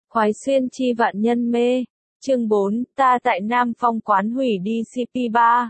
Khoái xuyên chi vạn nhân mê. Chương 4, ta tại Nam Phong quán hủy đi CP3.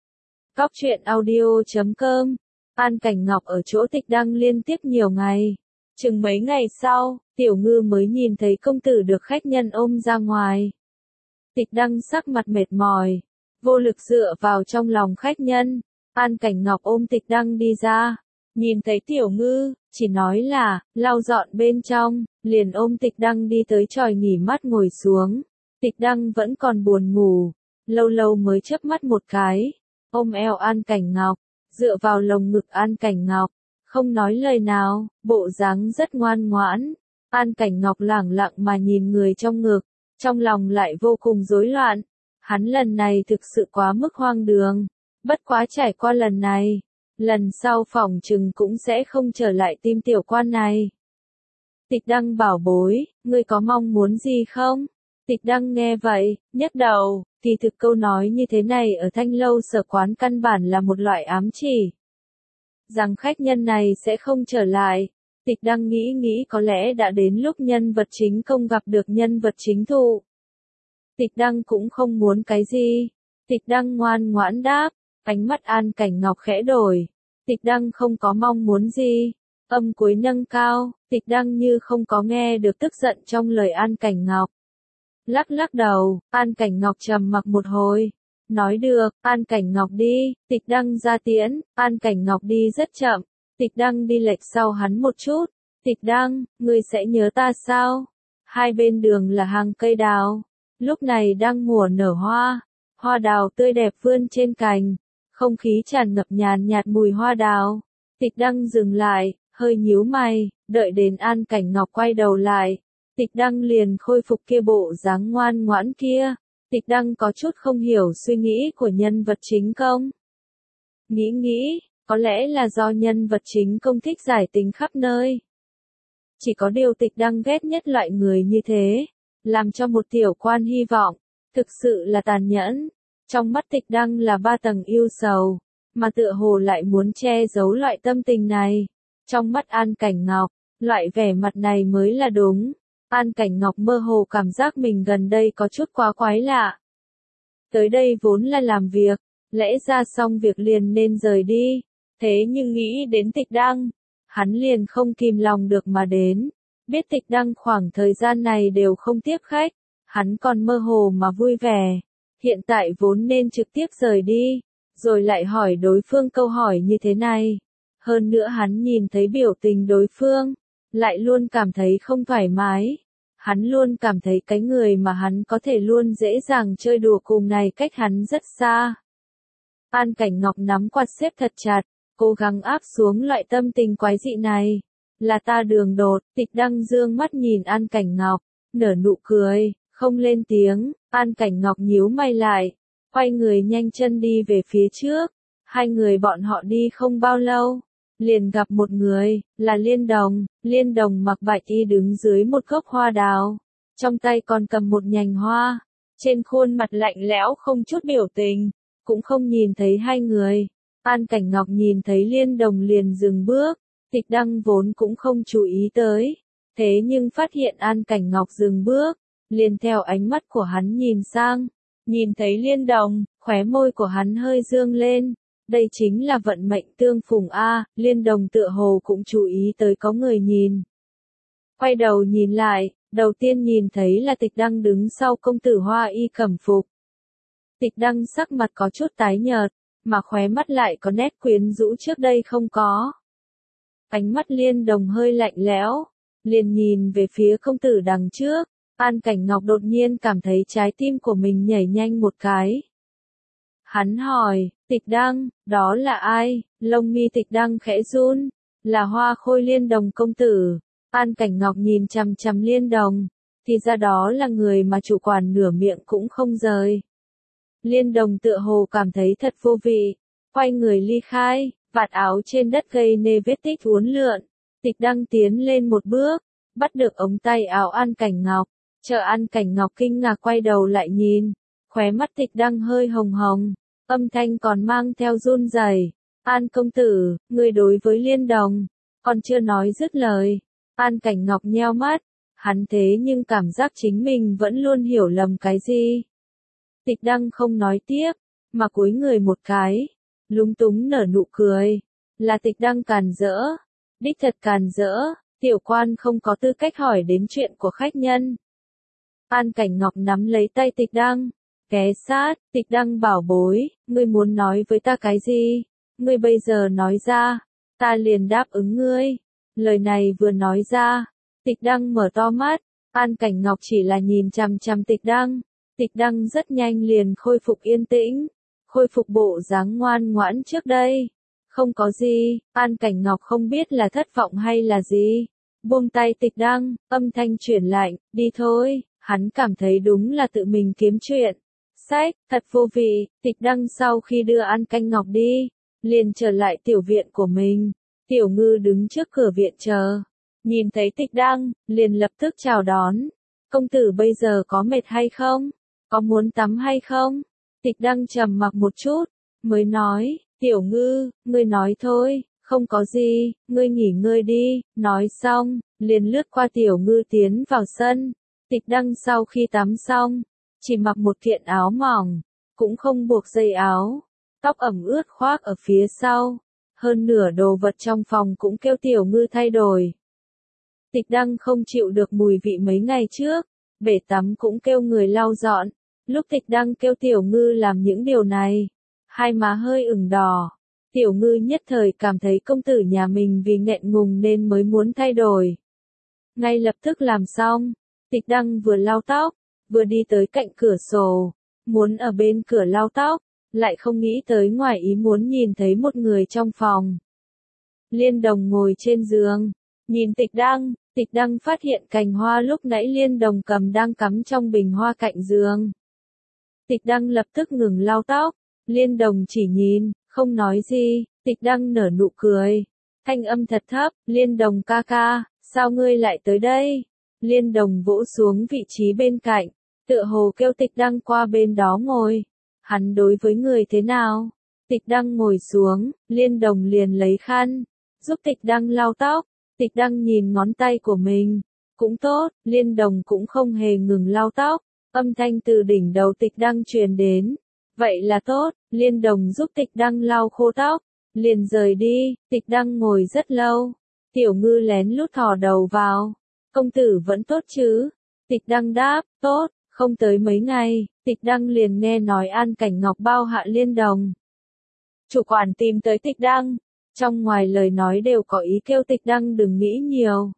Góc truyện audio.com. An Cảnh Ngọc ở chỗ Tịch Đăng liên tiếp nhiều ngày. Chừng mấy ngày sau, Tiểu Ngư mới nhìn thấy công tử được khách nhân ôm ra ngoài. Tịch Đăng sắc mặt mệt mỏi, vô lực dựa vào trong lòng khách nhân. An Cảnh Ngọc ôm Tịch Đăng đi ra, nhìn thấy Tiểu Ngư, chỉ nói là, lau dọn bên trong, liền ôm Tịch Đăng đi tới chòi nghỉ mát ngồi xuống. Tịch Đăng vẫn còn buồn ngủ, lâu lâu mới chớp mắt một cái, ôm eo An Cảnh Ngọc, dựa vào lồng ngực An Cảnh Ngọc, không nói lời nào, bộ dáng rất ngoan ngoãn. An Cảnh Ngọc lẳng lặng mà nhìn người trong ngực, trong lòng lại vô cùng rối loạn. Hắn lần này thực sự quá mức hoang đường, bất quá trải qua lần này, lần sau phỏng chừng cũng sẽ không trở lại tim tiểu quan này. Tịch Đăng bảo bối, ngươi có mong muốn gì không? Tịch Đăng nghe vậy, nhấc đầu, kỳ thực câu nói như thế này ở Thanh Lâu Sở quán căn bản là một loại ám chỉ. Rằng khách nhân này sẽ không trở lại. Tịch Đăng nghĩ có lẽ đã đến lúc nhân vật chính công gặp được nhân vật chính thụ. Tịch Đăng cũng không muốn cái gì. Tịch Đăng ngoan ngoãn đáp, ánh mắt An Cảnh Ngọc khẽ đổi. Tịch Đăng không có mong muốn gì. Âm cuối nâng cao, Tịch Đăng như không có nghe được tức giận trong lời An Cảnh Ngọc. Lắc đầu, An Cảnh Ngọc trầm mặc một hồi. Nói được, An Cảnh Ngọc đi. Tịch Đăng ra tiễn, An Cảnh Ngọc đi rất chậm. Tịch Đăng đi lệch sau hắn một chút. Tịch Đăng, ngươi sẽ nhớ ta sao? Hai bên đường là hàng cây đào. Lúc này đang mùa nở hoa. Hoa đào tươi đẹp vươn trên cành. Không khí tràn ngập nhàn nhạt mùi hoa đào. Tịch Đăng dừng lại, hơi nhíu mày, đợi đến An Cảnh Ngọc quay đầu lại. Tịch Đăng liền khôi phục kia bộ dáng ngoan ngoãn kia. Tịch Đăng có chút không hiểu suy nghĩ của nhân vật chính công. Nghĩ, có lẽ là do nhân vật chính công thích giải tình khắp nơi. Chỉ có điều Tịch Đăng ghét nhất loại người như thế, làm cho một tiểu quan hy vọng, thực sự là tàn nhẫn. Trong mắt Tịch Đăng là ba tầng yêu sầu, mà tựa hồ lại muốn che giấu loại tâm tình này. Trong mắt An Cảnh Ngọc, loại vẻ mặt này mới là đúng. An Cảnh Ngọc mơ hồ cảm giác mình gần đây có chút quá quái lạ. Tới đây vốn là làm việc, lẽ ra xong việc liền nên rời đi. Thế nhưng nghĩ đến Tịch Đăng, hắn liền không kìm lòng được mà đến. Biết Tịch Đăng khoảng thời gian này đều không tiếp khách, hắn còn mơ hồ mà vui vẻ. Hiện tại vốn nên trực tiếp rời đi, rồi lại hỏi đối phương câu hỏi như thế này. Hơn nữa hắn nhìn thấy biểu tình đối phương, lại luôn cảm thấy không thoải mái. Hắn luôn cảm thấy cái người mà hắn có thể luôn dễ dàng chơi đùa cùng này cách hắn rất xa. An Cảnh Ngọc nắm quạt xếp thật chặt, cố gắng áp xuống loại tâm tình quái dị này. Là ta đường đột. Tịch Đăng dương mắt nhìn An Cảnh Ngọc, nở nụ cười, không lên tiếng. An Cảnh Ngọc nhíu mày lại, quay người nhanh chân đi về phía trước. Hai người bọn họ đi không bao lâu, liền gặp một người, là Liên Đồng. Liên Đồng mặc bạch y đứng dưới một gốc hoa đào, trong tay còn cầm một nhành hoa, trên khuôn mặt lạnh lẽo không chút biểu tình, cũng không nhìn thấy hai người. An Cảnh Ngọc nhìn thấy Liên Đồng liền dừng bước. Tịch Đăng vốn cũng không chú ý tới, thế nhưng phát hiện An Cảnh Ngọc dừng bước, liền theo ánh mắt của hắn nhìn sang, nhìn thấy Liên Đồng, khóe môi của hắn hơi dương lên. Đây chính là vận mệnh tương phùng a. Liên Đồng tựa hồ cũng chú ý tới có người nhìn. Quay đầu nhìn lại, đầu tiên nhìn thấy là Tịch Đăng đứng sau công tử hoa y cẩm phục. Tịch Đăng sắc mặt có chút tái nhợt, mà khóe mắt lại có nét quyến rũ trước đây không có. Ánh mắt Liên Đồng hơi lạnh lẽo, liền nhìn về phía công tử đằng trước. An Cảnh Ngọc đột nhiên cảm thấy trái tim của mình nhảy nhanh một cái. Hắn hỏi, Tịch Đăng, đó là ai? Lông mi Tịch Đăng khẽ run, là Hoa Khôi Liên Đồng công tử. An Cảnh Ngọc nhìn chằm chằm Liên Đồng, thì ra đó là người mà chủ quản nửa miệng cũng không rời. Liên Đồng tựa hồ cảm thấy thật vô vị, quay người ly khai, vạt áo trên đất gây nê vết tích uốn lượn. Tịch Đăng tiến lên một bước, bắt được ống tay áo An Cảnh Ngọc, chờ An Cảnh Ngọc kinh ngạc quay đầu lại nhìn, khóe mắt Tịch Đăng hơi hồng hồng, âm thanh còn mang theo run rẩy. An công tử, người đối với Liên Đồng, còn chưa nói dứt lời. An Cảnh Ngọc nheo mắt, Hắn thế nhưng cảm giác chính mình vẫn luôn hiểu lầm cái gì. Tịch Đăng không nói tiếp, mà cúi người một cái, lúng túng nở nụ cười. Là Tịch Đăng càn rỡ, đích thật càn rỡ, tiểu quan không có tư cách hỏi đến chuyện của khách nhân. An Cảnh Ngọc nắm lấy tay Tịch Đăng, ghé sát. Tịch Đăng bảo bối, ngươi muốn nói với ta cái gì? Ngươi bây giờ nói ra, ta liền đáp ứng ngươi. Lời này vừa nói ra, Tịch Đăng mở to mắt, An Cảnh Ngọc chỉ là nhìn chằm chằm Tịch Đăng. Tịch Đăng rất nhanh liền khôi phục yên tĩnh, khôi phục bộ dáng ngoan ngoãn trước đây. Không có gì, An Cảnh Ngọc không biết là thất vọng hay là gì. Buông tay Tịch Đăng, âm thanh chuyển lạnh, đi thôi, hắn cảm thấy đúng là tự mình kiếm chuyện. Sách, thật vô vị. Tịch Đăng sau khi đưa An Cảnh Ngọc đi, liền trở lại tiểu viện của mình. Tiểu Ngư đứng trước cửa viện chờ, nhìn thấy Tịch Đăng, liền lập tức chào đón. Công tử bây giờ có mệt hay không? Có muốn tắm hay không? Tịch Đăng trầm mặc một chút, mới nói, Tiểu Ngư, ngươi nói thôi, không có gì, ngươi nghỉ ngơi đi. Nói xong, liền lướt qua Tiểu Ngư tiến vào sân. Tịch Đăng sau khi tắm xong, chỉ mặc một kiện áo mỏng, cũng không buộc dây áo, tóc ẩm ướt khoác ở phía sau. Hơn nửa đồ vật trong phòng cũng kêu Tiểu Ngư thay đổi. Tịch Đăng không chịu được mùi vị mấy ngày trước, bể tắm cũng kêu người lau dọn. Lúc Tịch Đăng kêu Tiểu Ngư làm những điều này, hai má hơi ửng đỏ. Tiểu Ngư nhất thời cảm thấy công tử nhà mình vì nghẹn ngùng nên mới muốn thay đổi. Ngay lập tức làm xong, Tịch Đăng vừa lau tóc, vừa đi tới cạnh cửa sổ, muốn ở bên cửa lau tóc, lại không nghĩ tới ngoài ý muốn nhìn thấy một người trong phòng. Liên Đồng ngồi trên giường, nhìn Tịch Đăng phát hiện cành hoa lúc nãy Liên Đồng cầm đang cắm trong bình hoa cạnh giường. Tịch Đăng lập tức ngừng lau tóc, Liên Đồng chỉ nhìn, không nói gì. Tịch Đăng nở nụ cười, thanh âm thật thấp, Liên Đồng ca ca, sao ngươi lại tới đây? Liên Đồng vỗ xuống vị trí bên cạnh, tựa hồ kêu Tịch Đăng qua bên đó ngồi. Hắn đối với người thế nào? Tịch Đăng ngồi xuống, Liên Đồng liền lấy khăn, giúp Tịch Đăng lau tóc. Tịch Đăng nhìn ngón tay của mình, cũng tốt. Liên Đồng cũng không hề ngừng lau tóc, âm thanh từ đỉnh đầu Tịch Đăng truyền đến. Vậy là tốt. Liên Đồng giúp Tịch Đăng lau khô tóc, liền rời đi. Tịch Đăng ngồi rất lâu, Tiểu Ngư lén lút thò đầu vào. Công tử vẫn tốt chứ? Tịch Đăng đáp, tốt. Không tới mấy ngày, Tịch Đăng liền nghe nói An Cảnh Ngọc bao hạ Liên Đồng. Chủ quản tìm tới Tịch Đăng, trong ngoài lời nói đều có ý kêu Tịch Đăng đừng nghĩ nhiều.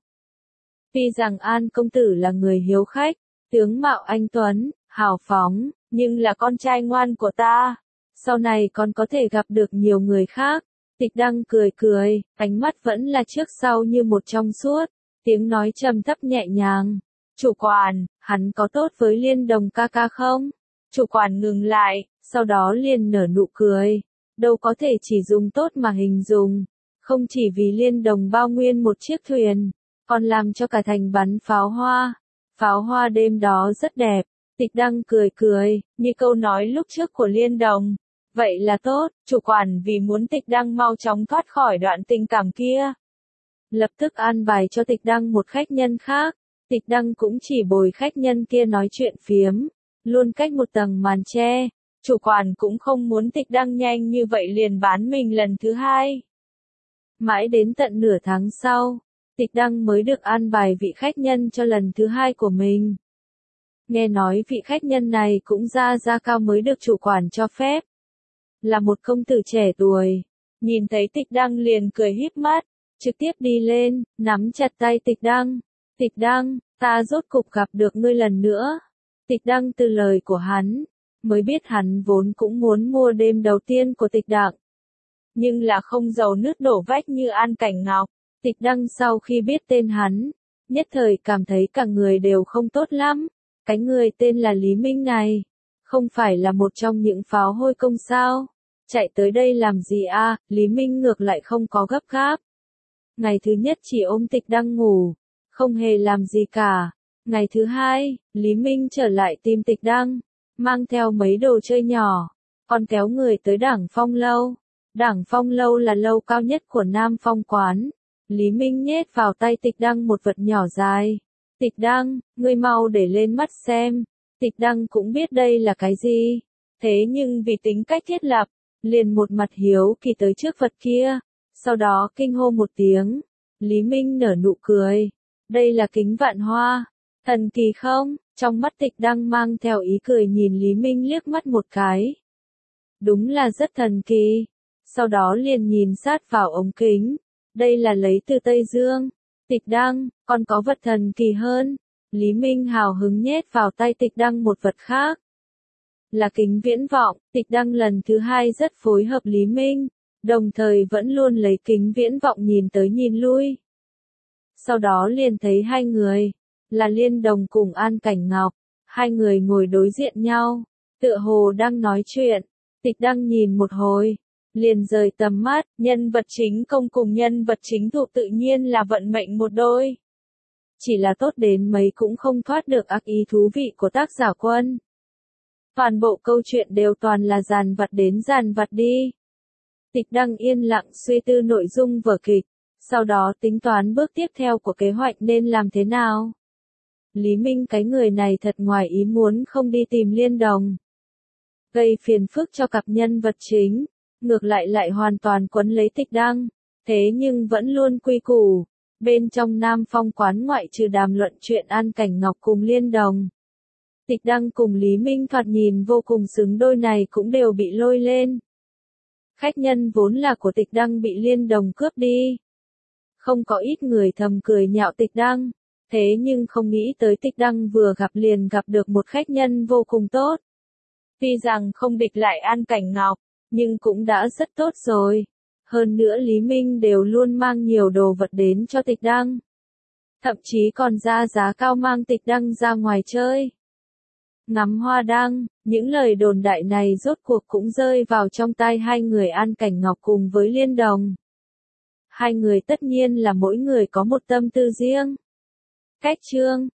Tuy rằng An công tử là người hiếu khách, tướng mạo anh tuấn, hào phóng, nhưng là con trai ngoan của ta. Sau này còn có thể gặp được nhiều người khác. Tịch Đăng cười cười, ánh mắt vẫn là trước sau như một trong suốt, tiếng nói trầm thấp nhẹ nhàng. Chủ quản, hắn có tốt với Liên Đồng ca ca không? Chủ quản ngừng lại, sau đó liền nở nụ cười. Đâu có thể chỉ dùng tốt mà hình dung. Không chỉ vì Liên Đồng bao nguyên một chiếc thuyền, còn làm cho cả thành bắn pháo hoa. Pháo hoa đêm đó rất đẹp. Tịch Đăng cười cười, như câu nói lúc trước của Liên Đồng. Vậy là tốt, chủ quản vì muốn Tịch Đăng mau chóng thoát khỏi đoạn tình cảm kia, lập tức an bài cho Tịch Đăng một khách nhân khác. Tịch Đăng cũng chỉ bồi khách nhân kia nói chuyện phiếm, luôn cách một tầng màn che. Chủ quản cũng không muốn Tịch Đăng nhanh như vậy liền bán mình lần thứ hai. Mãi đến tận nửa tháng sau, Tịch Đăng mới được an bài vị khách nhân cho lần thứ hai của mình. Nghe nói vị khách nhân này cũng ra cao mới được chủ quản cho phép. Là một công tử trẻ tuổi, nhìn thấy Tịch Đăng liền cười híp mắt, trực tiếp đi lên, nắm chặt tay Tịch Đăng. Tịch Đăng, ta rốt cục gặp được ngươi lần nữa. Tịch Đăng từ lời của hắn, mới biết hắn vốn cũng muốn mua đêm đầu tiên của Tịch Đặng. Nhưng là không giàu nứt đổ vách như An Cảnh Ngọc. Tịch Đăng sau khi biết tên hắn, nhất thời cảm thấy cả người đều không tốt lắm. Cái người tên là Lý Minh này, không phải là một trong những pháo hôi công sao? Chạy tới đây làm gì a? Lý Minh ngược lại không có gấp gáp. Ngày thứ nhất chỉ ôm Tịch Đăng ngủ, không hề làm gì cả. Ngày thứ hai, Lý Minh trở lại tìm Tịch Đăng, mang theo mấy đồ chơi nhỏ, còn kéo người tới Đảng Phong Lâu. Đảng Phong Lâu là lâu cao nhất của Nam Phong quán. Lý Minh nhét vào tay Tịch Đăng một vật nhỏ dài, Tịch Đăng, ngươi mau để lên mắt xem. Tịch Đăng cũng biết đây là cái gì. Thế nhưng vì tính cách thiết lập, liền một mặt hiếu kỳ tới trước vật kia. Sau đó kinh hô một tiếng. Lý Minh nở nụ cười. Đây là kính vạn hoa. Thần kỳ không? Trong mắt Tịch Đăng mang theo ý cười nhìn Lý Minh liếc mắt một cái. Đúng là rất thần kỳ. Sau đó liền nhìn sát vào ống kính. Đây là lấy từ Tây Dương. Tịch Đăng, còn có vật thần kỳ hơn. Lý Minh hào hứng nhét vào tay Tịch Đăng một vật khác. Là kính viễn vọng. Tịch Đăng lần thứ hai rất phối hợp Lý Minh, đồng thời vẫn luôn lấy kính viễn vọng nhìn tới nhìn lui. Sau đó liền thấy hai người, là Liên Đồng cùng An Cảnh Ngọc, hai người ngồi đối diện nhau, tựa hồ đang nói chuyện. Tịch Đăng nhìn một hồi, liền rời tầm mắt, nhân vật chính công cùng nhân vật chính thuộc tự nhiên là vận mệnh một đôi. Chỉ là tốt đến mấy cũng không thoát được ác ý thú vị của tác giả Quân. Toàn bộ câu chuyện đều toàn là dàn vặt đến dàn vặt đi. Tịch Đăng yên lặng suy tư nội dung vở kịch, sau đó tính toán bước tiếp theo của kế hoạch nên làm thế nào. Lý Minh cái người này thật ngoài ý muốn không đi tìm Liên Đồng, gây phiền phức cho cặp nhân vật chính, ngược lại hoàn toàn quấn lấy Tịch Đăng, thế nhưng vẫn luôn quy củ. Bên trong Nam Phong quán ngoại trừ đàm luận chuyện An Cảnh Ngọc cùng Liên Đồng, Tịch Đăng cùng Lý Minh thoạt nhìn vô cùng xứng đôi này cũng đều bị lôi lên. Khách nhân vốn là của Tịch Đăng bị Liên Đồng cướp đi. Không có ít người thầm cười nhạo Tịch Đăng, thế nhưng không nghĩ tới Tịch Đăng vừa gặp liền gặp được một khách nhân vô cùng tốt. Tuy rằng không địch lại An Cảnh Ngọc, nhưng cũng đã rất tốt rồi. Hơn nữa Lý Minh đều luôn mang nhiều đồ vật đến cho Tịch Đăng. Thậm chí còn ra giá cao mang Tịch Đăng ra ngoài chơi. Ngắm hoa đăng, những lời đồn đại này rốt cuộc cũng rơi vào trong tai hai người An Cảnh Ngọc cùng với Liên Đồng. Hai người tất nhiên là mỗi người có một tâm tư riêng. Cách chương